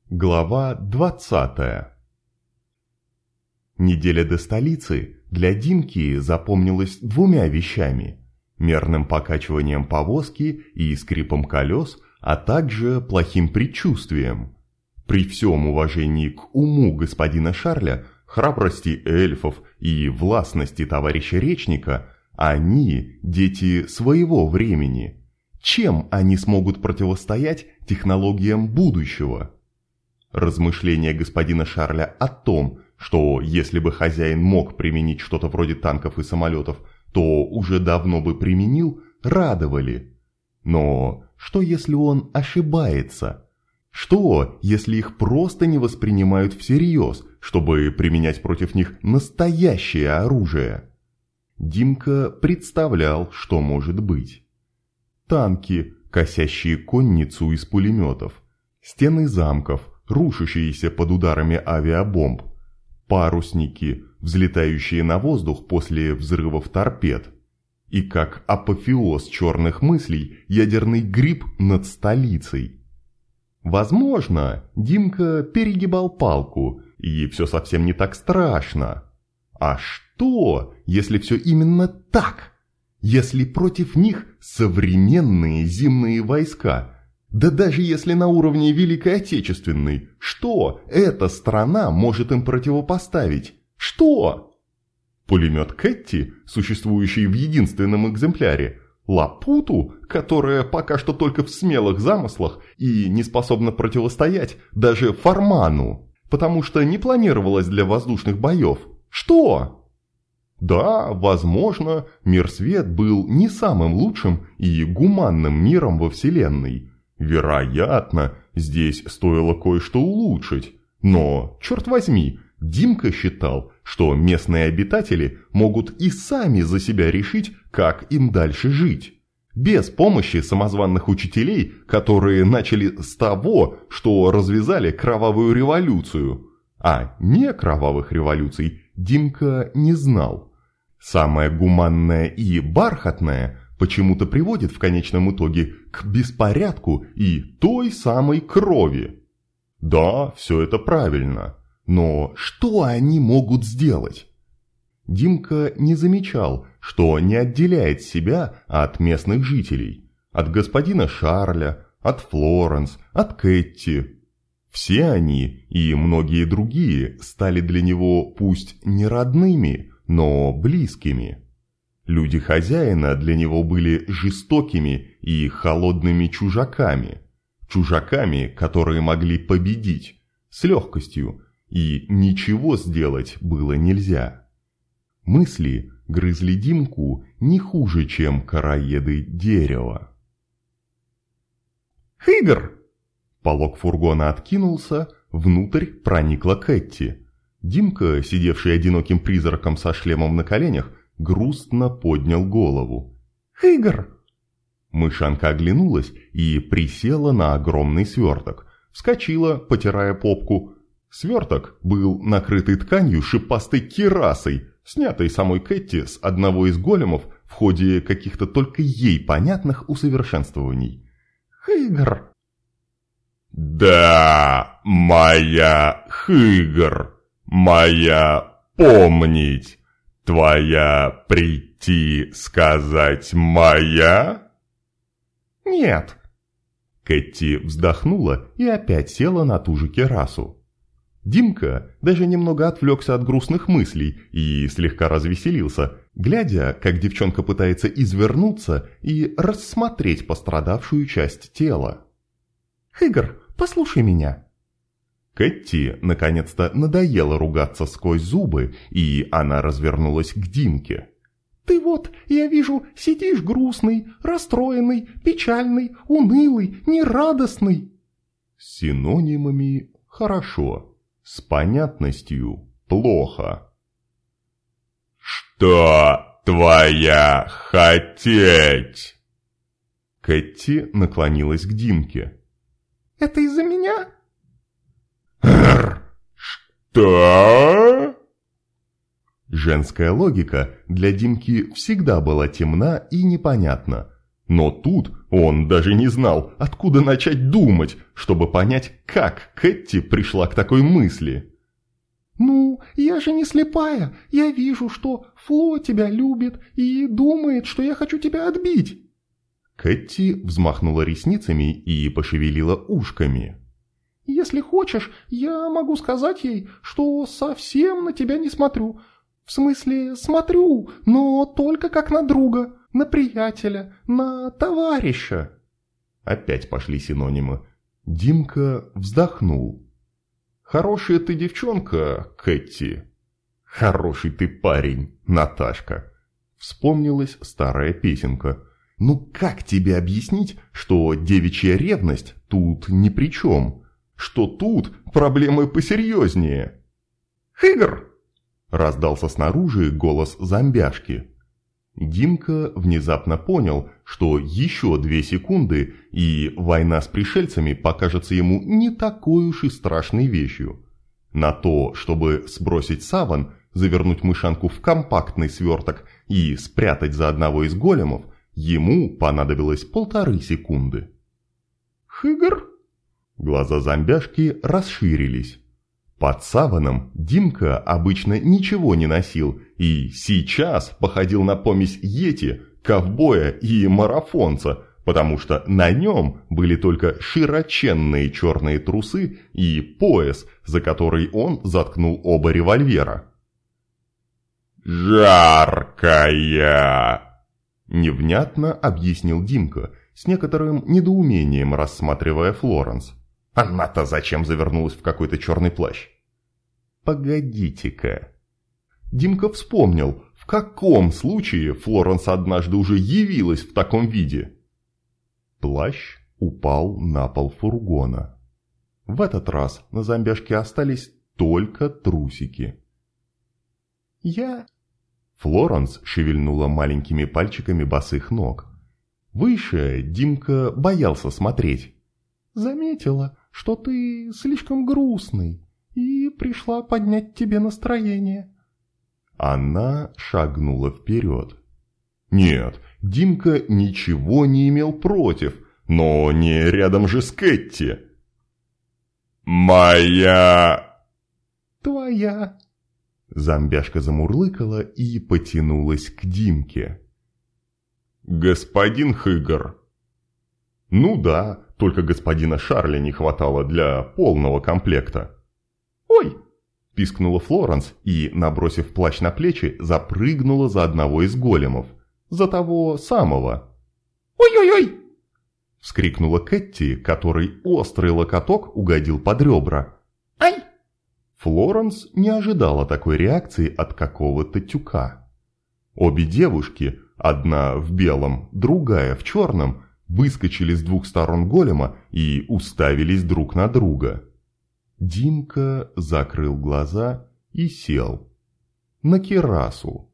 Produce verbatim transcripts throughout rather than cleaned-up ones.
Глава двадцатая. Неделя до столицы для Димки запомнилась двумя вещами – мерным покачиванием повозки и скрипом колес, а также плохим предчувствием. При всем уважении к уму господина Шарля, храбрости эльфов и властности товарища Речника, они – дети своего времени. Чем они смогут противостоять технологиям будущего? Размышления господина Шарля о том, что если бы хозяин мог применить что-то вроде танков и самолетов, то уже давно бы применил, радовали. Но что если он ошибается? Что, если их просто не воспринимают всерьез, чтобы применять против них настоящее оружие? Димка представлял, что может быть. Танки, косящие конницу из пулеметов, стены замков, рушащиеся под ударами авиабомб, парусники, взлетающие на воздух после взрывов торпед, и как апофеоз черных мыслей ядерный гриб над столицей. Возможно, Димка перегибал палку, и все совсем не так страшно. А что, если все именно так? Если против них современные зимние войска? Да даже если на уровне Великой Отечественной, что эта страна может им противопоставить? Что? Пулемет Кэтти, существующий в единственном экземпляре, Лапуту, которая пока что только в смелых замыслах и не способна противостоять даже Фарману, потому что не планировалась для воздушных боев. Что? Да, возможно, Мир-Свет был не самым лучшим и гуманным миром во Вселенной. Вероятно, здесь стоило кое-что улучшить. Но, черт возьми, Димка считал, что местные обитатели могут и сами за себя решить, как им дальше жить. Без помощи самозванных учителей, которые начали с того, что развязали кровавую революцию. А не кровавых революций Димка не знал. Самое гуманное и бархатное почему-то приводит в конечном итоге к беспорядку и той самой крови. Да, все это правильно, но что они могут сделать? Димка не замечал, что не отделяет себя от местных жителей, от господина Шарля, от Флоренс, от Кэтти. Все они и многие другие стали для него пусть не родными, но близкими. Люди хозяина для него были жестокими и холодными чужаками. Чужаками, которые могли победить с легкостью, и ничего сделать было нельзя. Мысли грызли Димку не хуже, чем короеды дерева. «Хыгр!» Полог фургона откинулся, внутрь проникла Кэтти. Димка, сидевший одиноким призраком со шлемом на коленях, грустно поднял голову. «Хыгр!» Мышанка оглянулась и присела на огромный сверток. Вскочила, потирая попку. Сверток был накрытый тканью шипастой кирасой, снятой самой Кэтти с одного из големов в ходе каких-то только ей понятных усовершенствований. «Хыгр!» «Да, моя Хыгр! Моя помнить! Твоя прийти сказать моя?» «Нет». Кэтти вздохнула и опять села на ту же кирасу. Димка даже немного отвлекся от грустных мыслей и слегка развеселился, глядя, как девчонка пытается извернуться и рассмотреть пострадавшую часть тела. «Хыгр, послушай меня». Кэтти наконец-то надоело ругаться сквозь зубы, и она развернулась к Димке. «Ты вот, я вижу, сидишь грустный, расстроенный, печальный, унылый, нерадостный». С синонимами хорошо, с понятностью плохо. «Что твоя хотеть?» Кэтти наклонилась к Димке. «Это из-за меня?» «Что?» Женская логика для Димки всегда была темна и непонятна, Но тут он даже не знал, откуда начать думать, чтобы понять, как Кэти пришла к такой мысли. «Ну, я же не слепая, я вижу, что Фло тебя любит и думает, что я хочу тебя отбить». Кэти взмахнула ресницами и пошевелила ушками. «Если хочешь, я могу сказать ей, что совсем на тебя не смотрю. В смысле, смотрю, но только как на друга, на приятеля, на товарища». Опять пошли синонимы. Димка вздохнул. «Хорошая ты девчонка, Кэти. Хороший ты парень, Наташка». Вспомнилась старая песенка. «Ну как тебе объяснить, что девичья ревность тут ни при чем? Что тут проблемы посерьезнее?» «Хыгр!» — раздался снаружи голос зомбяшки. Димка внезапно понял, что еще две секунды, и война с пришельцами покажется ему не такой уж и страшной вещью. На то, чтобы сбросить саван, завернуть мышанку в компактный сверток и спрятать за одного из големов, ему понадобилось полторы секунды. «Хыгр?» Глаза зомбяшки расширились. Под саваном Димка обычно ничего не носил и сейчас походил на помесь йети, ковбоя и марафонца, потому что на нем были только широченные черные трусы и пояс, за который он заткнул оба револьвера. «Жаркая!» — невнятно объяснил Димка, с некоторым недоумением рассматривая Флоренс. Она-то зачем завернулась в какой-то черный плащ? Погодите-ка. Димка вспомнил, в каком случае Флоренс однажды уже явилась в таком виде. Плащ упал на пол фургона. В этот раз на зомбяшке остались только трусики. «Я...» Флоренс шевельнула маленькими пальчиками босых ног. Выше Димка боялся смотреть. «Заметила, что ты слишком грустный, и пришла поднять тебе настроение». Она шагнула вперед. Нет, Димка ничего не имел против, но не рядом же с Кэти. «Моя...» «Твоя...» Зомбяшка замурлыкала и потянулась к Димке. «Господин Хыгр». Ну да, только господина Шарля не хватало для полного комплекта. «Ой!» – пискнула Флоренс и, набросив плащ на плечи, запрыгнула за одного из големов, за того самого. «Ой-ой-ой!» – вскрикнула Кэти, которой острый локоток угодил под ребра. «Ай!» Флоренс не ожидала такой реакции от какого-то тюка. Обе девушки, одна в белом, другая в черном, выскочили с двух сторон голема и уставились друг на друга. Димка закрыл глаза и сел. На кирасу.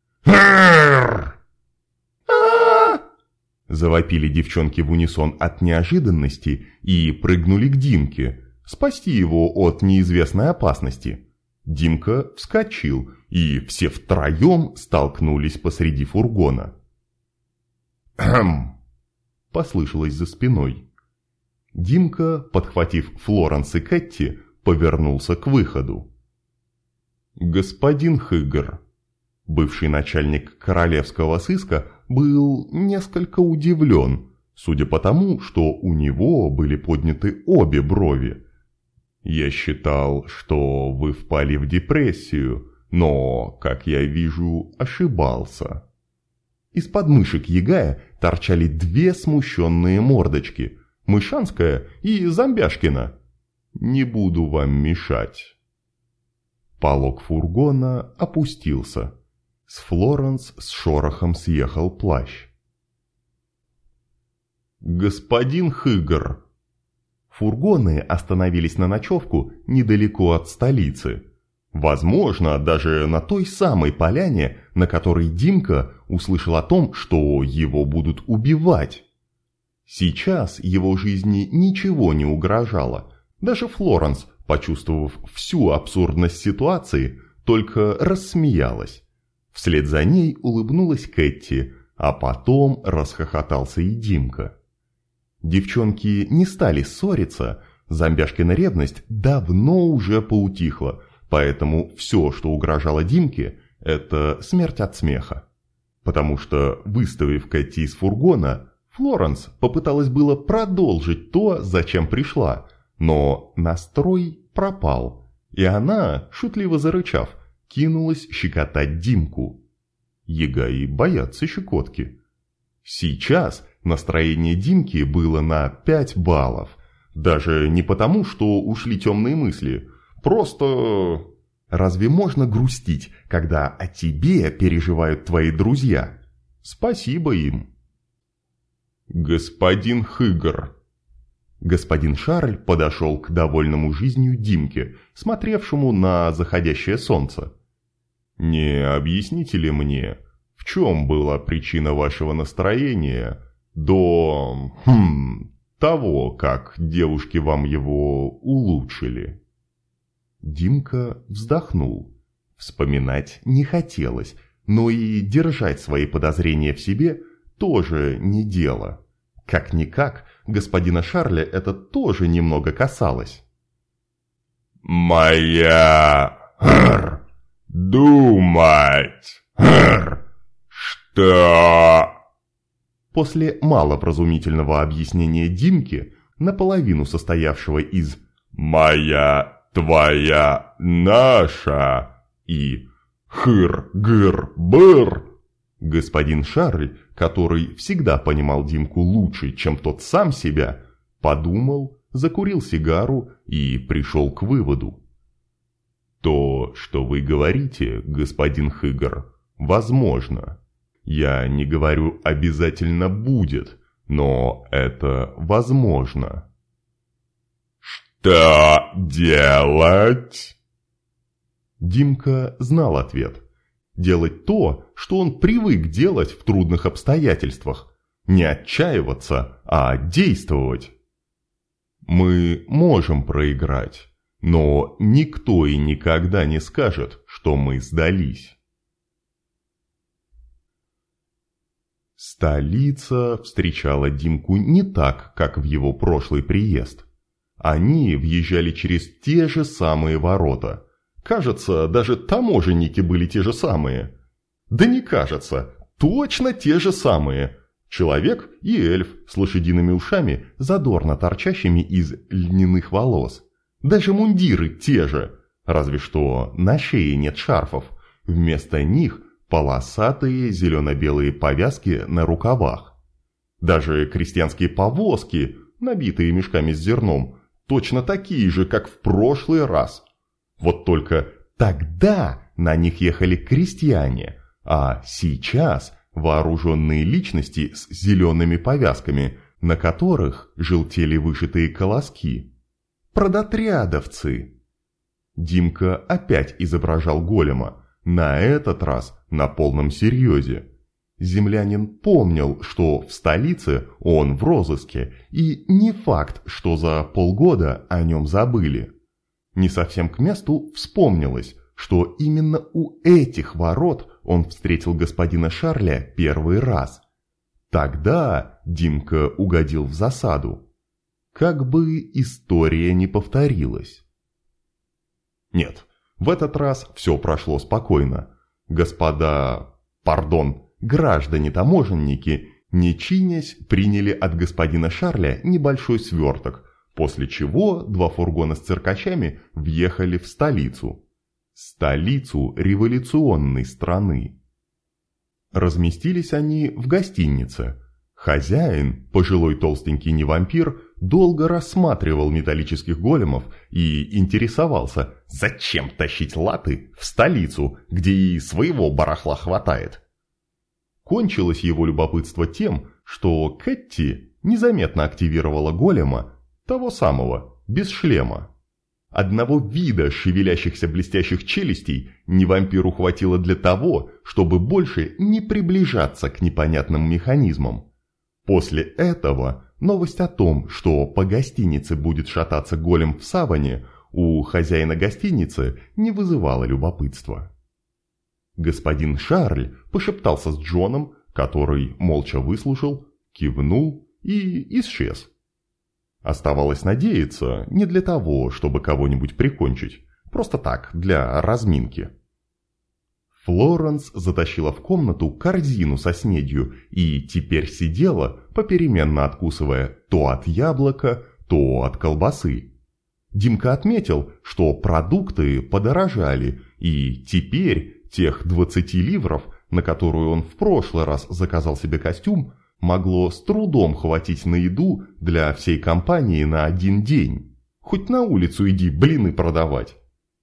Завопили девчонки в унисон от неожиданности и прыгнули к Димке, спасти его от неизвестной опасности. Димка вскочил, и все втроем столкнулись посреди фургона. «Хм!» – послышалось за спиной. Димка, подхватив Флоренс и Кэти, повернулся к выходу. «Господин Хыгр», бывший начальник королевского сыска, был несколько удивлен, судя по тому, что у него были подняты обе брови. «Я считал, что вы впали в депрессию, но, как я вижу, ошибался». Из подмышек Ягая торчали две смущенные мордочки – Мышанская и Зомбяшкина. «Не буду вам мешать». Полог фургона опустился. С Флоренс с шорохом съехал плащ. «Господин Хыгр». Фургоны остановились на ночевку недалеко от столицы. Возможно, даже на той самой поляне, на которой Димка услышал о том, что его будут убивать. Сейчас его жизни ничего не угрожало. Даже Флоренс, почувствовав всю абсурдность ситуации, только рассмеялась. Вслед за ней улыбнулась Кэти, а потом расхохотался и Димка. Девчонки не стали ссориться, зомбяшкина ревность давно уже поутихла, поэтому все, что угрожало Димке, это смерть от смеха. Потому что, выставив Кэти из фургона, Флоренс попыталась было продолжить то, зачем пришла, но настрой пропал, и она, шутливо зарычав, кинулась щекотать Димку. Ягаи боятся щекотки. Сейчас настроение Димки было на пять баллов. Даже не потому, что ушли темные мысли. Просто... Разве можно грустить, когда о тебе переживают твои друзья? Спасибо им. Господин Хыгр. Господин Шарль подошел к довольному жизнью Димке, смотревшему на заходящее солнце. Не объясните ли мне, в чем была причина вашего настроения до... Хм, того, как девушки вам его улучшили? Димка вздохнул. Вспоминать не хотелось, но и держать свои подозрения в себе тоже не дело. Как-никак, господина Шарля это тоже немного касалось. «Моя... Хр, думать... Хр, что...» После маловразумительного объяснения Димки, наполовину состоявшего из «моя, твоя, наша» и «хыр-гыр-быр», господин Шарль, который всегда понимал Димку лучше, чем тот сам себя, подумал, закурил сигару и пришел к выводу. «То, что вы говорите, господин Хыгр, возможно. Я не говорю обязательно будет, но это возможно». «Что делать?» Димка знал ответ. Делать то, что он привык делать в трудных обстоятельствах. Не отчаиваться, а действовать. Мы можем проиграть, но никто и никогда не скажет, что мы сдались. Столица встречала Димку не так, как в его прошлый приезд. Они въезжали через те же самые ворота. Кажется, даже таможенники были те же самые. Да не кажется, точно те же самые. Человек и эльф с лошадиными ушами, задорно торчащими из льняных волос. Даже мундиры те же, разве что на шее нет шарфов. Вместо них полосатые зелено-белые повязки на рукавах. Даже крестьянские повозки, набитые мешками с зерном, точно такие же, как в прошлый раз. Вот только тогда на них ехали крестьяне, а сейчас вооруженные личности с зелеными повязками, на которых желтели вышитые колоски. Продотрядовцы. Димка опять изображал голема, на этот раз на полном серьезе. Землянин помнил, что в столице он в розыске, и не факт, что за полгода о нем забыли. Не совсем к месту вспомнилось, что именно у этих ворот он встретил господина Шарля первый раз. Тогда Димка угодил в засаду. Как бы история не повторилась. Нет, в этот раз все прошло спокойно. Господа, пардон, граждане-таможенники, не чинясь, приняли от господина Шарля небольшой сверток, после чего два фургона с циркачами въехали в столицу. Столицу революционной страны. Разместились они в гостинице. Хозяин, пожилой толстенький невампир, долго рассматривал металлических големов и интересовался, зачем тащить латы в столицу, где и своего барахла хватает. Кончилось его любопытство тем, что Кэти незаметно активировала голема, того самого, без шлема. Одного вида шевелящихся блестящих челюстей невампиру хватило для того, чтобы больше не приближаться к непонятным механизмам. После этого новость о том, что по гостинице будет шататься голем в саване, у хозяина гостиницы не вызывала любопытства. Господин Шарль пошептался с Джоном, который молча выслушал, кивнул и исчез. Оставалось надеяться не для того, чтобы кого-нибудь прикончить, просто так, для разминки. Флоренс затащила в комнату корзину со снедью и теперь сидела, попеременно откусывая то от яблока, то от колбасы. Димка отметил, что продукты подорожали, и теперь тех двадцати ливров, на которую он в прошлый раз заказал себе костюм, могло с трудом хватить на еду для всей компании на один день. Хоть на улицу иди блины продавать.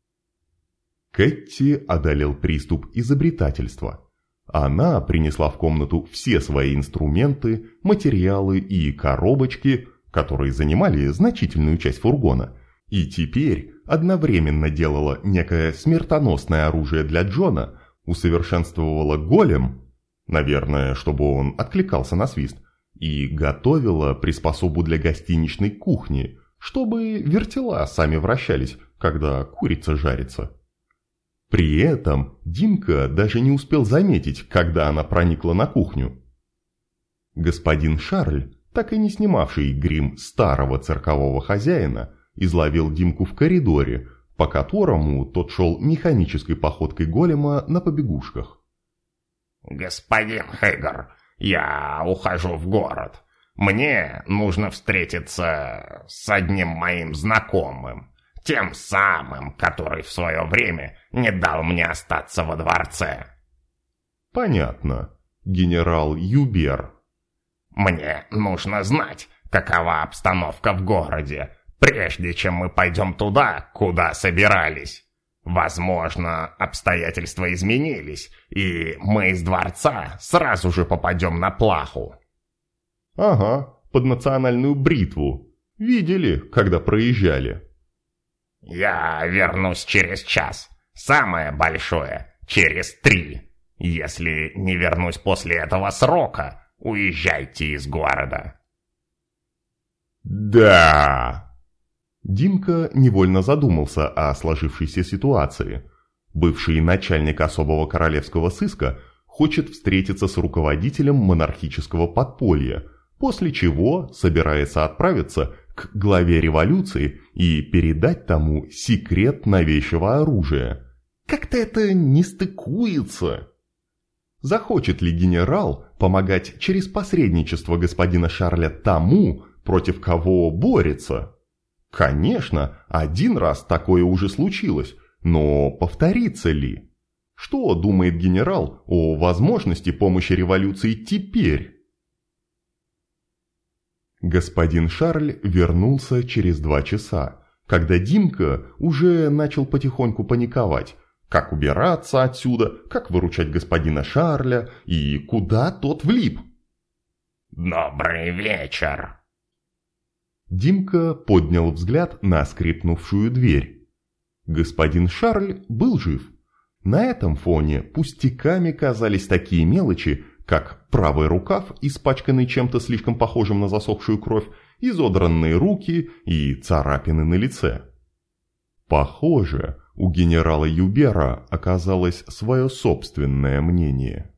Кэти одолел приступ изобретательства. Она принесла в комнату все свои инструменты, материалы и коробочки, которые занимали значительную часть фургона, и теперь одновременно делала некое смертоносное оружие для Джона, усовершенствовала голем, наверное, чтобы он откликался на свист, и готовила приспособу для гостиничной кухни, чтобы вертела сами вращались, когда курица жарится. При этом Димка даже не успел заметить, когда она проникла на кухню. Господин Шарль, так и не снимавший грим старого циркового хозяина, изловил Димку в коридоре, по которому тот шел механической походкой голема на побегушках. «Господин Хейгар, я ухожу в город. Мне нужно встретиться с одним моим знакомым, тем самым, который в свое время не дал мне остаться во дворце». «Понятно. Генерал Юбер». «Мне нужно знать, какова обстановка в городе, прежде чем мы пойдем туда, куда собирались. Возможно, обстоятельства изменились, и мы из дворца сразу же попадем на плаху». «Ага, под национальную бритву. Видели, когда проезжали». «Я вернусь через час. Самое большое — через три. Если не вернусь после этого срока, уезжайте из города». «Да!» Димка невольно задумался о сложившейся ситуации. Бывший начальник особого королевского сыска хочет встретиться с руководителем монархического подполья, после чего собирается отправиться к главе революции и передать тому секрет новейшего оружия. Как-то это не стыкуется. Захочет ли генерал помогать через посредничество господина Шарля тому, против кого борется? Конечно, один раз такое уже случилось, но повторится ли? Что думает генерал о возможности помощи революции теперь? Господин Шарль вернулся через два часа, когда Димка уже начал потихоньку паниковать, как убираться отсюда, как выручать господина Шарля и куда тот влип. «Добрый вечер!» Димка поднял взгляд на скрипнувшую дверь. Господин Шарль был жив. На этом фоне пустяками казались такие мелочи, как правый рукав, испачканный чем-то слишком похожим на засохшую кровь, изодранные руки и царапины на лице. Похоже, у генерала Юбера оказалось свое собственное мнение.